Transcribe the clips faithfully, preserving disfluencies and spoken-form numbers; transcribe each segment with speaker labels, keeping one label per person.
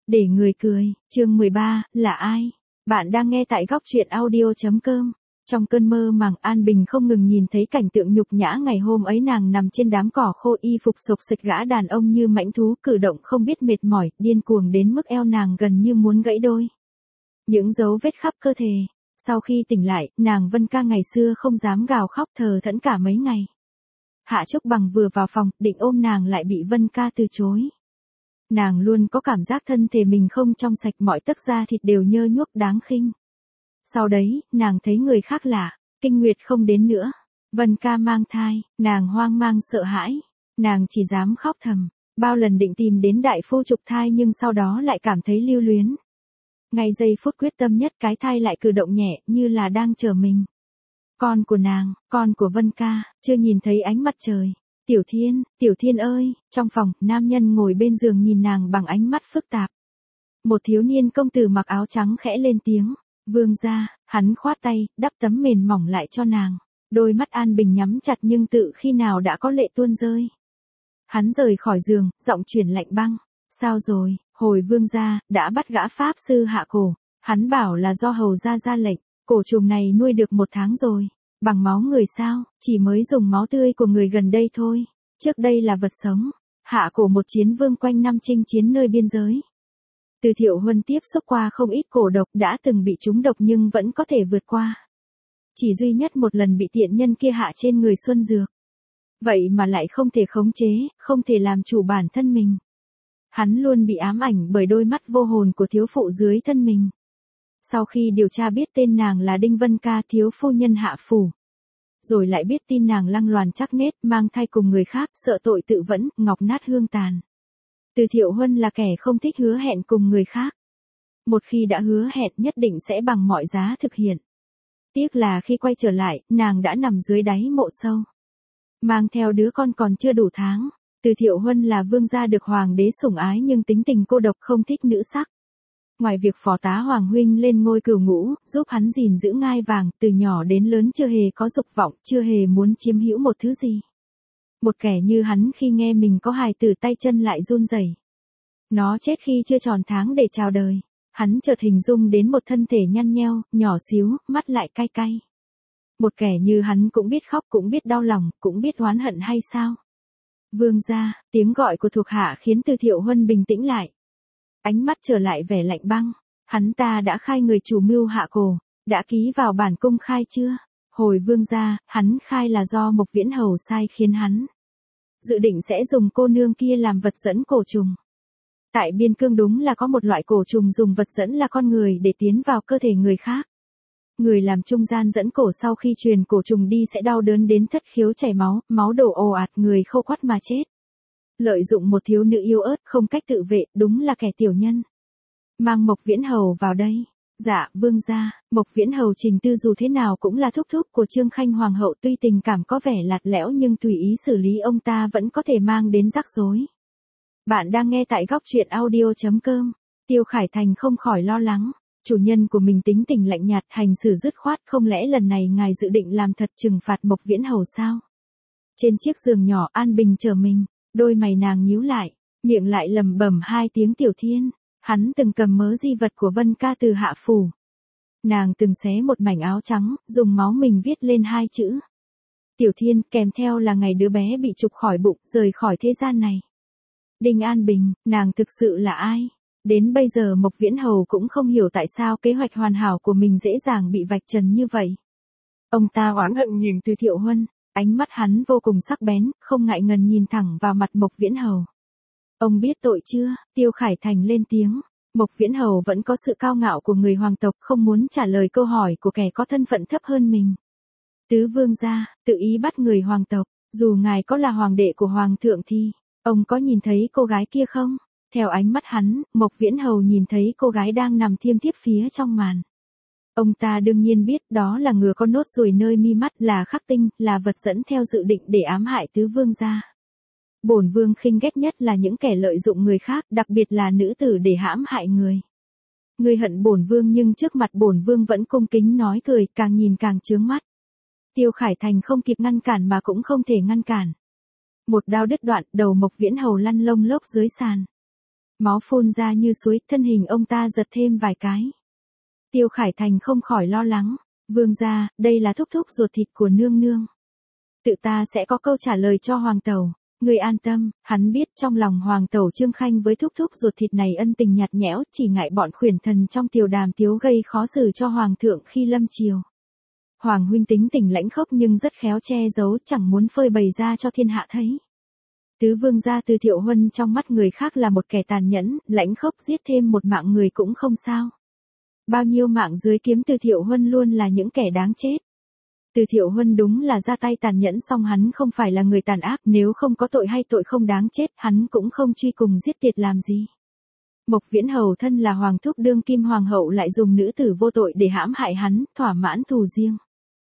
Speaker 1: Để người cười, chương mười ba, là ai? Bạn đang nghe tại góc truyện audio chấm com. Trong cơn mơ màng, An Bình không ngừng nhìn thấy cảnh tượng nhục nhã ngày hôm ấy, nàng nằm trên đám cỏ khô, y phục xộc xệch, gã đàn ông như mãnh thú, cử động không biết mệt mỏi, điên cuồng đến mức eo nàng gần như muốn gãy đôi. Những dấu vết khắp cơ thể. Sau khi tỉnh lại, nàng Vân Ca ngày xưa không dám gào khóc thờ thẫn cả mấy ngày. Hạ Trúc Bằng vừa vào phòng, định ôm nàng lại bị Vân Ca từ chối. Nàng luôn có cảm giác thân thể mình không trong sạch, mọi tấc da thịt đều nhơ nhuốc đáng khinh. Sau đấy, nàng thấy người khác lạ, kinh nguyệt không đến nữa. Vân Ca mang thai, nàng hoang mang sợ hãi. Nàng chỉ dám khóc thầm, bao lần định tìm đến đại phu trục thai nhưng sau đó lại cảm thấy lưu luyến. Ngay giây phút quyết tâm nhất, cái thai lại cử động nhẹ như là đang chờ mình. Con của nàng, con của Vân Ca, chưa nhìn thấy ánh mặt trời. Tiểu Thiên, Tiểu Thiên ơi, trong phòng, nam nhân ngồi bên giường nhìn nàng bằng ánh mắt phức tạp. Một thiếu niên công tử mặc áo trắng khẽ lên tiếng, vương gia, hắn khoát tay, đắp tấm mền mỏng lại cho nàng. Đôi mắt An Bình nhắm chặt nhưng tự khi nào đã có lệ tuôn rơi. Hắn rời khỏi giường, giọng chuyển lạnh băng, sao rồi, hồi vương gia, đã bắt gã pháp sư hạ cổ. Hắn bảo là do hầu gia ra lệnh, cổ trùng này nuôi được một tháng rồi. Bằng máu người sao, chỉ mới dùng máu tươi của người gần đây thôi. Trước đây là vật sống. Hạ cổ một chiến vương quanh năm chinh chiến nơi biên giới. Từ Thiệu Huân tiếp xúc qua không ít cổ độc, đã từng bị trúng độc nhưng vẫn có thể vượt qua. Chỉ duy nhất một lần bị tiện nhân kia hạ trên người Xuân Dược. Vậy mà lại không thể khống chế, không thể làm chủ bản thân mình. Hắn luôn bị ám ảnh bởi đôi mắt vô hồn của thiếu phụ dưới thân mình. Sau khi điều tra biết tên nàng là Đinh Vân Ca, thiếu phu nhân hạ phủ. Rồi lại biết tin nàng lăng loàn chắc nết, mang thai cùng người khác, sợ tội tự vẫn, ngọc nát hương tàn. Từ Thiệu Huân là kẻ không thích hứa hẹn cùng người khác. Một khi đã hứa hẹn nhất định sẽ bằng mọi giá thực hiện. Tiếc là khi quay trở lại, nàng đã nằm dưới đáy mộ sâu. Mang theo đứa con còn chưa đủ tháng. Từ Thiệu Huân là vương gia được hoàng đế sủng ái nhưng tính tình cô độc, không thích nữ sắc. Ngoài việc phó tá Hoàng huynh lên ngôi cửu ngũ, giúp hắn gìn giữ ngai vàng, từ nhỏ đến lớn chưa hề có dục vọng, chưa hề muốn chiếm hữu một thứ gì. Một kẻ như hắn khi nghe mình có hài tử tay chân lại run rẩy. Nó chết khi chưa tròn tháng để chào đời. Hắn chợt hình dung đến một thân thể nhăn nheo, nhỏ xíu, mắt lại cay cay. Một kẻ như hắn cũng biết khóc, cũng biết đau lòng, cũng biết oán hận hay sao? Vương gia, tiếng gọi của thuộc hạ khiến Từ Thiệu Huân bình tĩnh lại. Ánh mắt trở lại vẻ lạnh băng. Hắn ta đã khai người chủ mưu hạ cổ, đã ký vào bản công khai chưa? Hồi vương gia, hắn khai là do Mộc Viễn Hầu sai khiến hắn. Dự định sẽ dùng cô nương kia làm vật dẫn cổ trùng. Tại biên cương đúng là có một loại cổ trùng dùng vật dẫn là con người để tiến vào cơ thể người khác. Người làm trung gian dẫn cổ sau khi truyền cổ trùng đi sẽ đau đớn đến thất khiếu chảy máu, máu đổ ồ ạt, người khô quắt mà chết. Lợi dụng một thiếu nữ yếu ớt không cách tự vệ, đúng là kẻ tiểu nhân. Mang Mộc Viễn Hầu vào đây. Dạ, vương gia. Mộc Viễn Hầu Trình Tư dù thế nào cũng là thúc thúc của Trương Khanh Hoàng hậu, tuy tình cảm có vẻ lạt lẽo nhưng tùy ý xử lý ông ta vẫn có thể mang đến rắc rối. Bạn đang nghe tại góc truyện audio chấm com. Tiêu Khải Thành không khỏi lo lắng. Chủ nhân của mình tính tình lạnh nhạt, hành xử dứt khoát, không lẽ lần này ngài dự định làm thật trừng phạt Mộc Viễn Hầu sao? Trên chiếc giường nhỏ, An Bình chờ mình. Đôi mày nàng nhíu lại, miệng lại lẩm bẩm hai tiếng Tiểu Thiên. Hắn từng cầm mớ di vật của Vân Ca từ hạ phủ. Nàng từng xé một mảnh áo trắng, dùng máu mình viết lên hai chữ Tiểu Thiên, kèm theo là ngày đứa bé bị trục khỏi bụng, rời khỏi thế gian này. Đinh An Bình, nàng thực sự là ai? Đến bây giờ Mộc Viễn Hầu cũng không hiểu tại sao kế hoạch hoàn hảo của mình dễ dàng bị vạch trần như vậy. Ông ta oán hận nhìn Từ Thiệu Huân. Ánh mắt hắn vô cùng sắc bén, không ngại ngần nhìn thẳng vào mặt Mộc Viễn Hầu. Ông biết tội chưa? Tiêu Khải Thành lên tiếng. Mộc Viễn Hầu vẫn có sự cao ngạo của người hoàng tộc, không muốn trả lời câu hỏi của kẻ có thân phận thấp hơn mình. Tứ vương gia, tự ý bắt người hoàng tộc, dù ngài có là hoàng đệ của hoàng thượng thì, ông có nhìn thấy cô gái kia không? Theo ánh mắt hắn, Mộc Viễn Hầu nhìn thấy cô gái đang nằm thiêm thiếp phía trong màn. Ông ta đương nhiên biết đó là ngừa con nốt ruồi nơi mi mắt, là khắc tinh, là vật dẫn theo dự định để ám hại tứ vương gia. Bổn vương khinh ghét nhất là những kẻ lợi dụng người khác, đặc biệt là nữ tử để hãm hại người. Ngươi hận bổn vương nhưng trước mặt bổn vương vẫn cung kính nói cười, càng nhìn càng chướng mắt. Tiêu Khải Thành không kịp ngăn cản mà cũng không thể ngăn cản. Một đao đứt đoạn, đầu Mộc Viễn Hầu lăn lông lốc dưới sàn. Máu phun ra như suối, thân hình ông ta giật thêm vài cái. Tiêu Khải Thành không khỏi lo lắng. Vương gia, đây là thúc thúc ruột thịt của nương nương. Tự ta sẽ có câu trả lời cho hoàng tẩu. Người an tâm, hắn biết trong lòng hoàng tẩu Trương Khanh với thúc thúc ruột thịt này ân tình nhạt nhẽo, chỉ ngại bọn khuyển thần trong Tiều Đàm Tiếu gây khó xử cho hoàng thượng khi lâm triều. Hoàng huynh tính tình lãnh khốc nhưng rất khéo che giấu, chẳng muốn phơi bày ra cho thiên hạ thấy. Tứ vương gia Từ Thiệu Huân trong mắt người khác là một kẻ tàn nhẫn, lãnh khốc, giết thêm một mạng người cũng không sao. Bao nhiêu mạng dưới kiếm Từ Thiệu Huân luôn là những kẻ đáng chết. Từ Thiệu Huân đúng là ra tay tàn nhẫn, song hắn không phải là người tàn ác, nếu không có tội hay tội không đáng chết, hắn cũng không truy cùng giết tiệt làm gì. Mộc Viễn Hầu thân là hoàng thúc đương kim hoàng hậu lại dùng nữ tử vô tội để hãm hại hắn, thỏa mãn thù riêng.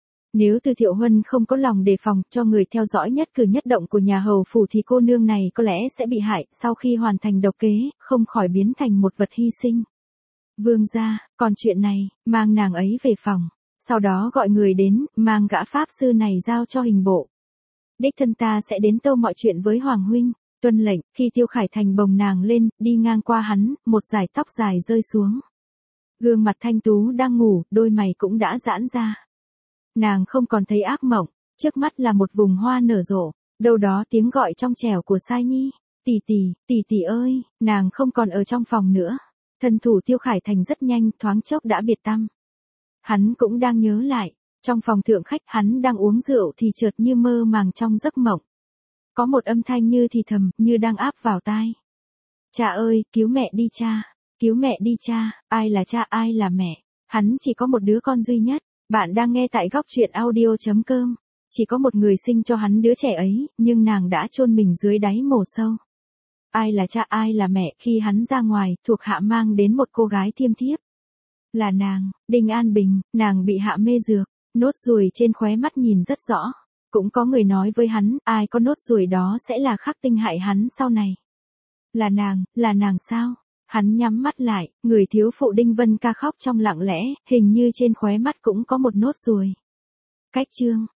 Speaker 1: Nếu Từ Thiệu Huân không có lòng đề phòng, cho người theo dõi nhất cử nhất động của nhà hầu phủ thì cô nương này có lẽ sẽ bị hại, sau khi hoàn thành độc kế, không khỏi biến thành một vật hy sinh. Vương gia, còn chuyện này, mang nàng ấy về phòng. Sau đó gọi người đến, mang gã pháp sư này giao cho hình bộ. Đích thân ta sẽ đến tâu mọi chuyện với Hoàng huynh. Tuân lệnh. Khi Tiêu Khải Thành bồng nàng lên, đi ngang qua hắn, một dải tóc dài rơi xuống. Gương mặt thanh tú đang ngủ, đôi mày cũng đã giãn ra. Nàng không còn thấy ác mộng, trước mắt là một vùng hoa nở rộ, đâu đó tiếng gọi trong trẻo của Sai Nhi. Tỷ tỷ, tỷ tỷ ơi, nàng không còn ở trong phòng nữa. Thân thủ Tiêu Khải Thành rất nhanh, thoáng chốc đã biệt tăm. Hắn cũng đang nhớ lại, trong phòng thượng khách hắn đang uống rượu thì chợt như mơ màng trong giấc mộng. Có một âm thanh như thì thầm, như đang áp vào tai. Cha ơi, cứu mẹ đi cha, cứu mẹ đi cha, ai là cha ai là mẹ, hắn chỉ có một đứa con duy nhất. Bạn đang nghe tại góc truyện audio chấm com. Chỉ có một người sinh cho hắn đứa trẻ ấy, nhưng nàng đã chôn mình dưới đáy mồ sâu. Ai là cha ai là mẹ, khi hắn ra ngoài, thuộc hạ mang đến một cô gái thiêm thiếp. Là nàng, Đinh An Bình, nàng bị hạ mê dược, nốt ruồi trên khóe mắt nhìn rất rõ. Cũng có người nói với hắn, ai có nốt ruồi đó sẽ là khắc tinh hại hắn sau này. Là nàng, là nàng sao? Hắn nhắm mắt lại, người thiếu phụ Đinh Vân Ca khóc trong lặng lẽ, hình như trên khóe mắt cũng có một nốt ruồi. Cách chương